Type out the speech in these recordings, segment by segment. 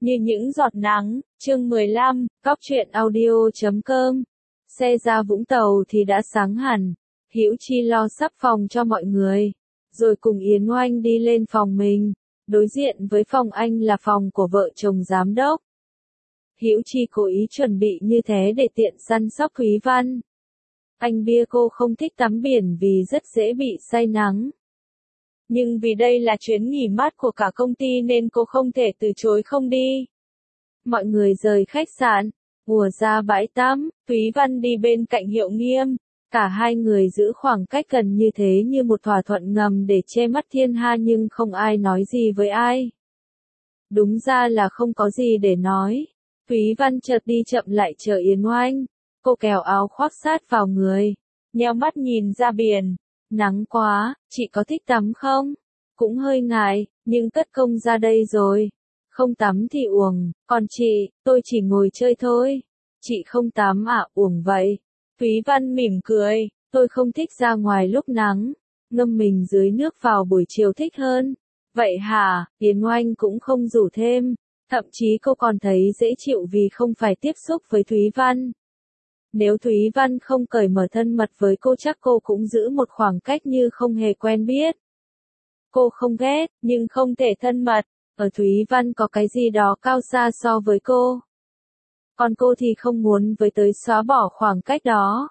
Như những giọt nắng, chương 15, Cóc truyện audio.com. Xe ra Vũng Tàu thì đã sáng hẳn, Hữu Chi lo sắp phòng cho mọi người, rồi cùng Yến Oanh đi lên phòng mình. Đối diện với phòng anh là phòng của vợ chồng giám đốc. Hữu Chi cố ý chuẩn bị như thế để tiện săn sóc Thúy Văn. Anh bia cô không thích tắm biển vì rất dễ bị say nắng. Nhưng vì đây là chuyến nghỉ mát của cả công ty nên cô không thể từ chối không đi. Mọi người rời khách sạn, ùa ra bãi tắm, Thúy Văn đi bên cạnh Hiệu Nghiêm. Cả hai người giữ khoảng cách gần như thế như một thỏa thuận ngầm để che mắt thiên hạ nhưng không ai nói gì với ai. Đúng ra là không có gì để nói. Thúy Văn chợt đi chậm lại chờ Yến Oanh. Cô kéo áo khoác sát vào người, nheo mắt nhìn ra biển. Nắng quá, chị có thích tắm không? Cũng hơi ngại, nhưng tất công ra đây rồi. Không tắm thì uổng, còn chị, tôi chỉ ngồi chơi thôi. Chị không tắm à, uổng vậy. Thúy Văn mỉm cười, tôi không thích ra ngoài lúc nắng. Ngâm mình dưới nước vào buổi chiều thích hơn. Vậy hả? Yến Oanh cũng không rủ thêm. Thậm chí cô còn thấy dễ chịu vì không phải tiếp xúc với Thúy Văn. Nếu Thúy Văn không cởi mở thân mật với cô chắc cô cũng giữ một khoảng cách như không hề quen biết. Cô không ghét, nhưng không thể thân mật. Ở Thúy Văn có cái gì đó cao xa so với cô. Còn cô thì không muốn với tới xóa bỏ khoảng cách đó.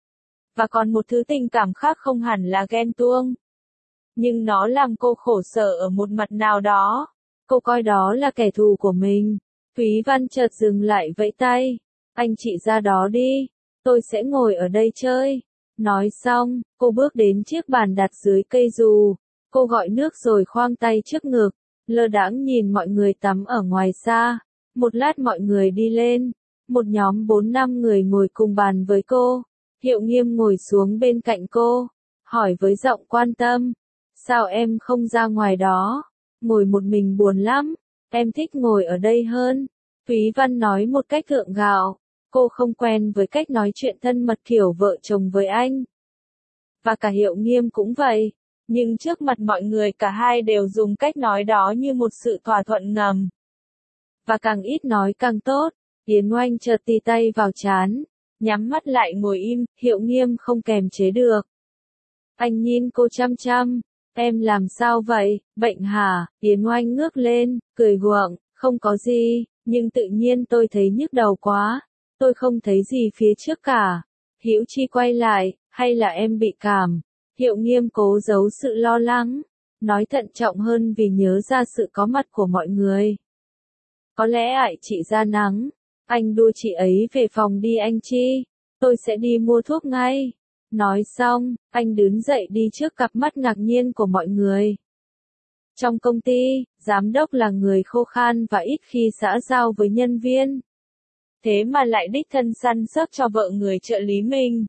Và còn một thứ tình cảm khác không hẳn là ghen tuông. Nhưng nó làm cô khổ sở ở một mặt nào đó. Cô coi đó là kẻ thù của mình. Thúy Văn chợt dừng lại vẫy tay. Anh chị ra đó đi. Tôi sẽ ngồi ở đây chơi. Nói xong, cô bước đến chiếc bàn đặt dưới cây dù. Cô gọi nước rồi khoang tay trước ngực. Lơ đãng nhìn mọi người tắm ở ngoài xa. Một lát mọi người đi lên. Một nhóm 4-5 người ngồi cùng bàn với cô. Hiệu Nghiêm ngồi xuống bên cạnh cô. Hỏi với giọng quan tâm. Sao em không ra ngoài đó? Ngồi một mình buồn lắm. Em thích ngồi ở đây hơn. Thúy Văn nói một cách gượng gạo. Cô không quen với cách nói chuyện thân mật kiểu vợ chồng với anh. Và cả Hiệu Nghiêm cũng vậy. Nhưng trước mặt mọi người cả hai đều dùng cách nói đó như một sự thỏa thuận ngầm. Và càng ít nói càng tốt. Yến Oanh chợt tì tay vào trán. Nhắm mắt lại ngồi im, Hiệu Nghiêm không kềm chế được. Anh nhìn cô chăm chăm. Em làm sao vậy, bệnh hả? Yến Oanh ngước lên, cười gượng, không có gì, nhưng tự nhiên tôi thấy nhức đầu quá. Tôi không thấy gì phía trước cả. Hữu Chi quay lại, hay là em bị cảm? Hiệu Nghiêm cố giấu sự lo lắng, nói thận trọng hơn vì nhớ ra sự có mặt của mọi người. Có lẽ ải chị ra nắng. Anh đua chị ấy về phòng đi anh Chi. Tôi sẽ đi mua thuốc ngay. Nói xong, anh đứng dậy đi trước cặp mắt ngạc nhiên của mọi người. Trong công ty, giám đốc là người khô khan và ít khi xã giao với nhân viên. Thế mà lại đích thân săn sóc cho vợ người trợ lý mình.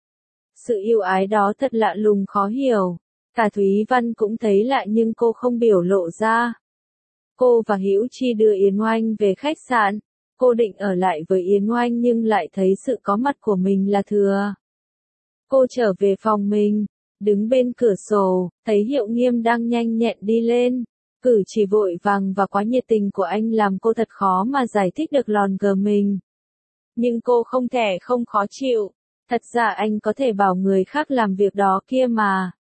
Sự yêu ái đó thật lạ lùng khó hiểu. Cả Thúy Văn cũng thấy lạ nhưng cô không biểu lộ ra. Cô và Hữu Chi đưa Yến Oanh về khách sạn. Cô định ở lại với Yến Oanh nhưng lại thấy sự có mặt của mình là thừa. Cô trở về phòng mình, đứng bên cửa sổ, thấy Hiệu Nghiêm đang nhanh nhẹn đi lên. Cử chỉ vội vàng và quá nhiệt tình của anh làm cô thật khó mà giải thích được lòn gờ mình. Nhưng cô không thể không khó chịu. Thật ra anh có thể bảo người khác làm việc đó kia mà.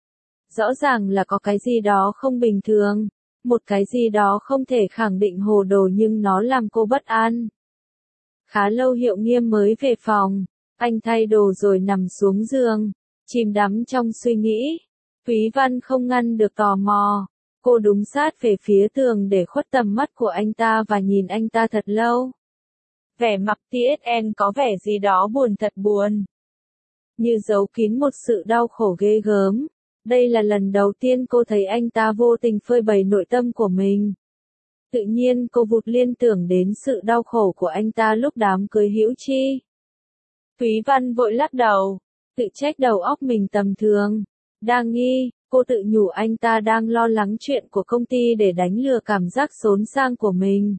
Rõ ràng là có cái gì đó không bình thường. Một cái gì đó không thể khẳng định hồ đồ nhưng nó làm cô bất an. Khá lâu Hiệu Nghiêm mới về phòng. Anh thay đồ rồi nằm xuống giường, chìm đắm trong suy nghĩ. Thúy Văn không ngăn được tò mò. Cô đúng sát về phía tường để khuất tầm mắt của anh ta và nhìn anh ta thật lâu. Vẻ mặt TSN có vẻ gì đó buồn thật buồn. Như giấu kín một sự đau khổ ghê gớm. Đây là lần đầu tiên cô thấy anh ta vô tình phơi bày nội tâm của mình. Tự nhiên cô vụt liên tưởng đến sự đau khổ của anh ta lúc đám cưới Hữu Chi. Thúy Văn vội lắc đầu, tự trách đầu óc mình tầm thường. Đang nghi, cô tự nhủ anh ta đang lo lắng chuyện của công ty để đánh lừa cảm giác xốn sang của mình.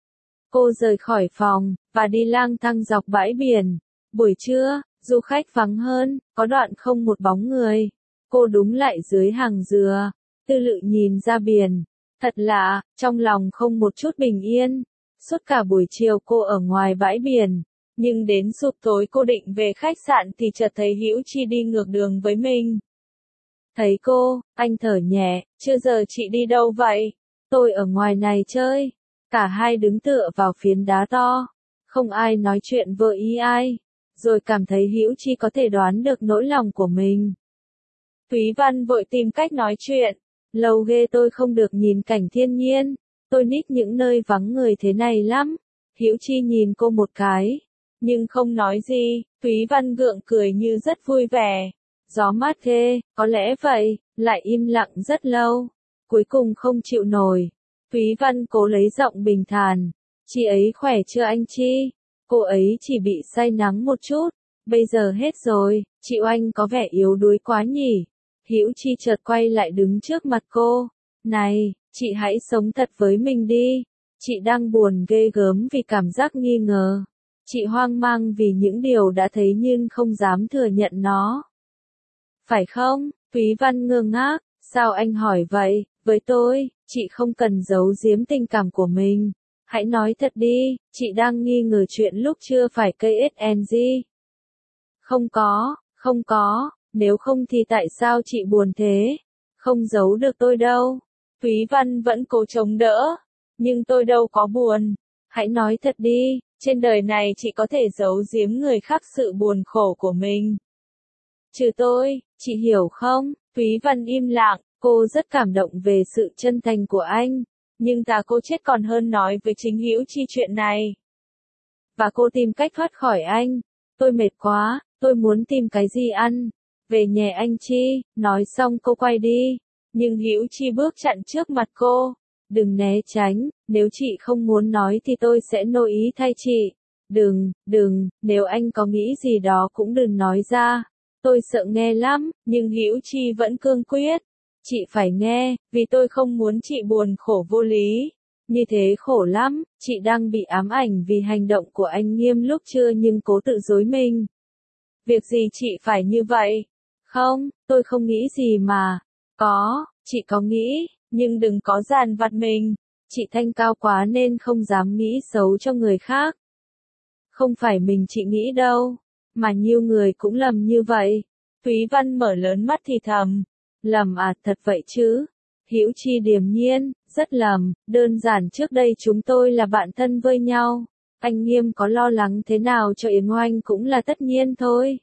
Cô rời khỏi phòng, và đi lang thang dọc bãi biển. Buổi trưa, du khách vắng hơn, có đoạn không một bóng người. Cô đúng lại dưới hàng dừa, tư lự nhìn ra biển. Thật lạ, trong lòng không một chút bình yên. Suốt cả buổi chiều cô ở ngoài bãi biển, nhưng đến sụp tối cô định về khách sạn thì chợt thấy Hữu Chi đi ngược đường với mình. Thấy cô, anh thở nhẹ, chưa giờ chị đi đâu vậy? Tôi ở ngoài này chơi. Cả hai đứng tựa vào phiến đá to. Không ai nói chuyện với ý ai. Rồi cảm thấy Hữu Chi có thể đoán được nỗi lòng của mình. Thúy Văn vội tìm cách nói chuyện. Lâu ghê tôi không được nhìn cảnh thiên nhiên. Tôi thích những nơi vắng người thế này lắm. Hữu Chi nhìn cô một cái, nhưng không nói gì. Thúy Văn gượng cười như rất vui vẻ. Gió mát ghê, có lẽ vậy, lại im lặng rất lâu. Cuối cùng không chịu nổi. Thúy Văn cố lấy giọng bình thản. Chị ấy khỏe chưa anh Chi? Cô ấy chỉ bị say nắng một chút. Bây giờ hết rồi, chị Oanh có vẻ yếu đuối quá nhỉ? Hữu Chi chợt quay lại đứng trước mặt cô. Này, chị hãy sống thật với mình đi. Chị đang buồn ghê gớm vì cảm giác nghi ngờ. Chị hoang mang vì những điều đã thấy nhưng không dám thừa nhận nó. Phải không? Thúy Văn ngơ ngác. Sao anh hỏi vậy? Với tôi, chị không cần giấu giếm tình cảm của mình. Hãy nói thật đi, chị đang nghi ngờ chuyện lúc chưa phải KSNG. Không có, nếu không thì tại sao chị buồn thế? Không giấu được tôi đâu. Thúy Văn vẫn cố chống đỡ. Nhưng tôi đâu có buồn. Hãy nói thật đi, trên đời này chị có thể giấu giếm người khác sự buồn khổ của mình. Trừ tôi, chị hiểu không? Thúy Văn im lặng, cô rất cảm động về sự chân thành của anh. Nhưng cô chết còn hơn nói với chính Hữu Chi chuyện này. Và cô tìm cách thoát khỏi anh. Tôi mệt quá, tôi muốn tìm cái gì ăn. Về nhé anh Chi, nói xong cô quay đi. Nhưng Hữu Chi bước chặn trước mặt cô. Đừng né tránh, nếu chị không muốn nói thì tôi sẽ nội ý thay chị. Đừng, nếu anh có nghĩ gì đó cũng đừng nói ra. Tôi sợ nghe lắm, nhưng Hữu Chi vẫn cương quyết. Chị phải nghe, vì tôi không muốn chị buồn khổ vô lý. Như thế khổ lắm, chị đang bị ám ảnh vì hành động của anh Nghiêm lúc trưa nhưng cố tự dối mình. Việc gì chị phải như vậy? Không, tôi không nghĩ gì mà. Có, chị có nghĩ, nhưng đừng có dằn vặt mình. Chị thanh cao quá nên không dám nghĩ xấu cho người khác. Không phải mình chị nghĩ đâu, mà nhiều người cũng lầm như vậy. Thúy Văn mở lớn mắt thì thầm. Lầm à, thật vậy chứ? Hữu Chi điềm nhiên, rất lầm, đơn giản trước đây chúng tôi là bạn thân với nhau. Anh Nghiêm có lo lắng thế nào cho Yến Oanh cũng là tất nhiên thôi.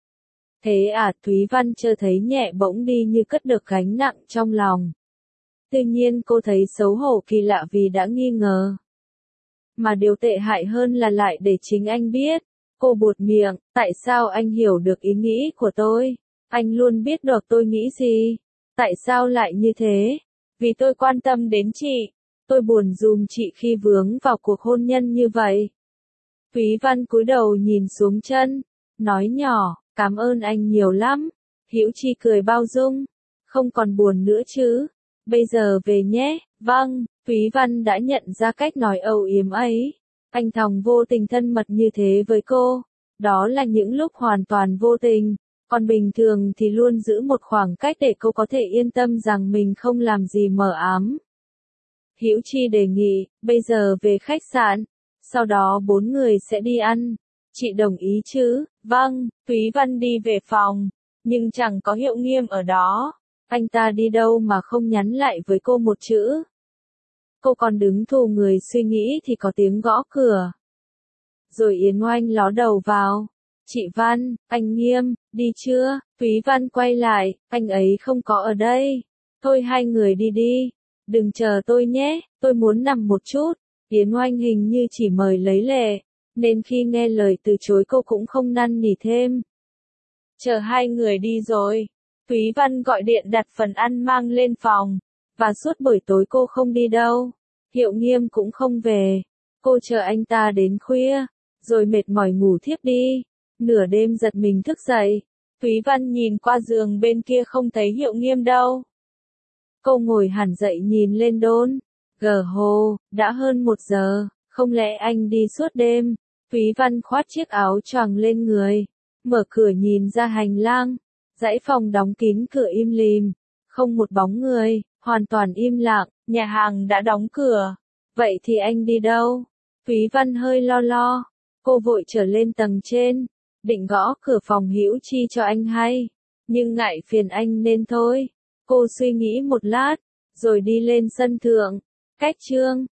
Thế à, Thúy Văn chợt thấy nhẹ bỗng đi như cất được gánh nặng trong lòng. Tuy nhiên cô thấy xấu hổ kỳ lạ vì đã nghi ngờ. Mà điều tệ hại hơn là lại để chính anh biết. Cô buột miệng, tại sao anh hiểu được ý nghĩ của tôi? Anh luôn biết được tôi nghĩ gì. Tại sao lại như thế? Vì tôi quan tâm đến chị. Tôi buồn giùm chị khi vướng vào cuộc hôn nhân như vậy. Thúy Văn cúi đầu nhìn xuống chân, nói nhỏ, cảm ơn anh nhiều lắm. Hữu Chi cười bao dung. Không còn buồn nữa chứ. Bây giờ về nhé. Vâng, Thúy Văn đã nhận ra cách nói âu yếm ấy. Anh Thòng vô tình thân mật như thế với cô. Đó là những lúc hoàn toàn vô tình. Còn bình thường thì luôn giữ một khoảng cách để cô có thể yên tâm rằng mình không làm gì mờ ám. Hữu Chi đề nghị, bây giờ về khách sạn. Sau đó 4 người sẽ đi ăn. Chị đồng ý chứ? Vâng, Thúy Văn đi về phòng. Nhưng chẳng có Hiệu Nghiêm ở đó. Anh ta đi đâu mà không nhắn lại với cô một chữ. Cô còn đứng thù người suy nghĩ thì có tiếng gõ cửa. Rồi Yến Oanh ló đầu vào. Chị Văn, anh Nghiêm, đi chưa? Thúy Văn quay lại, anh ấy không có ở đây. Thôi hai người đi đi. Đừng chờ tôi nhé, tôi muốn nằm một chút. Yến Oanh hình như chỉ mời lấy lệ, nên khi nghe lời từ chối cô cũng không năn nỉ thêm. Chờ hai người đi rồi, Thúy Văn gọi điện đặt phần ăn mang lên phòng. Và suốt buổi tối cô không đi đâu. Hiệu Nghiêm cũng không về. Cô chờ anh ta đến khuya, rồi mệt mỏi ngủ thiếp đi. Nửa đêm giật mình thức dậy. Thúy Văn nhìn qua giường bên kia không thấy Hiệu Nghiêm đâu. Cô ngồi hẳn dậy nhìn lên đôn. Gờ hồ, đã hơn 1 giờ, không lẽ anh đi suốt đêm? Thúy Văn khoác chiếc áo choàng lên người, mở cửa nhìn ra hành lang. Dãy phòng đóng kín cửa im lìm, không một bóng người, hoàn toàn im lặng, nhà hàng đã đóng cửa. Vậy thì anh đi đâu? Thúy Văn hơi lo lo, cô vội trở lên tầng trên, định gõ cửa phòng Hữu Chi cho anh hay, nhưng ngại phiền anh nên thôi. Cô suy nghĩ một lát, rồi đi lên sân thượng, cách Trương